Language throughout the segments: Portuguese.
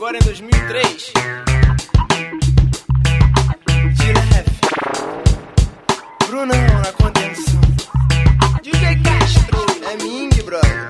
agora em 2003. De leve, Brunão na contenção. DJ Castro, é Ming, brother.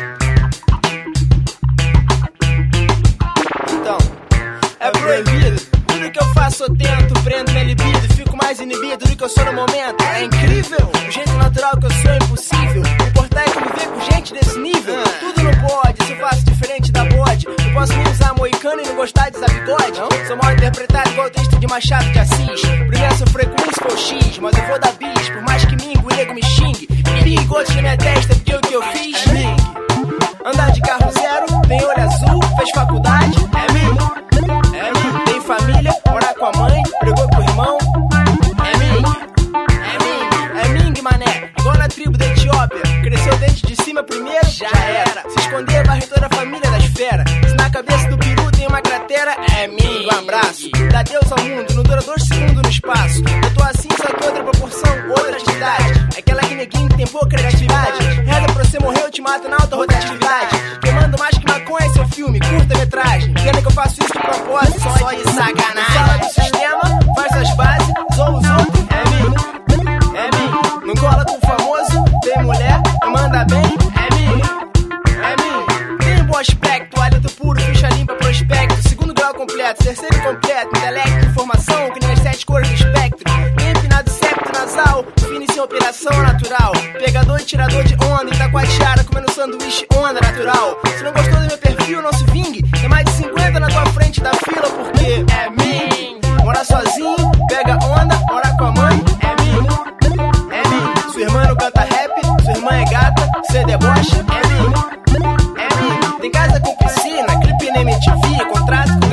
Então, é proibido. Tudo que eu faço eu tento, prendo minha libido, fico mais inibido do que eu sou no momento. É incrível, o jeito natural que eu sou é impossível. O importante é conviver com gente desse nível. Tudo não pode, se eu faço diferente da bode. Não posso nem usar moicano e não gostar de usar bigode. Sou mal interpretado igual o texto de Machado de Assis. Primeiro sofrer com isso foi o X, mas eu vou dar bis. Por mais que mingo, o nego me xingue. Pingue gosto na minha testa porque o que eu fiz é Ming. Andar de carro zero, tem olho azul, fez faculdade, é Ming. É Ming, tem família, morar com a mãe, brigou com o irmão, é Ming. É Ming, é Ming, mané, igual na tribo da Etiópia. Cresceu o dente de cima primeiro, já era. Se esconder, varre toda a família das feras. Se na cabeça do peru tem uma cratera, é Ming. Um abraço, dá Deus ao mundo, não dura 2 segundos no espaço. Eu tô assim, só que outra proporção, outra atividade. Aquela que neguinho que tem pouca criatividade. Reza pra você morrer, eu te mato na alta rotatividade. Queimando mais que maconha, seu filme, curta-metragem. Pena que eu faço isso de propósito, só de sacanagem. Fala do sistema, faz suas bases, sou os outros, é Ming. É Ming, não cola com o famoso, tem mulher, não manda bem, é Ming. É Ming, tem um bom aspecto, hálito puro, ficha limpa, prospecto. Segundo grau completo, terceiro completo, intelecto, informação, que nem as 7 cores do espectro. Tem empinado septo nasal, finish em operação natural. Pegador e tirador de onda, Itacoatiara, comendo sanduíche, onda natural. Se não gostou do meu perfil, não se vingue. Tem mais de 50 na tua frente da fila, porque é Ming. Morar sozinho, pega onda, morar com a mãe, é Ming. É Ming. Sua irmã não canta rap, sua irmã é gata, cê debocha, é Ming. É Ming. Tem casa com piscina, clipe na MTV, contrato com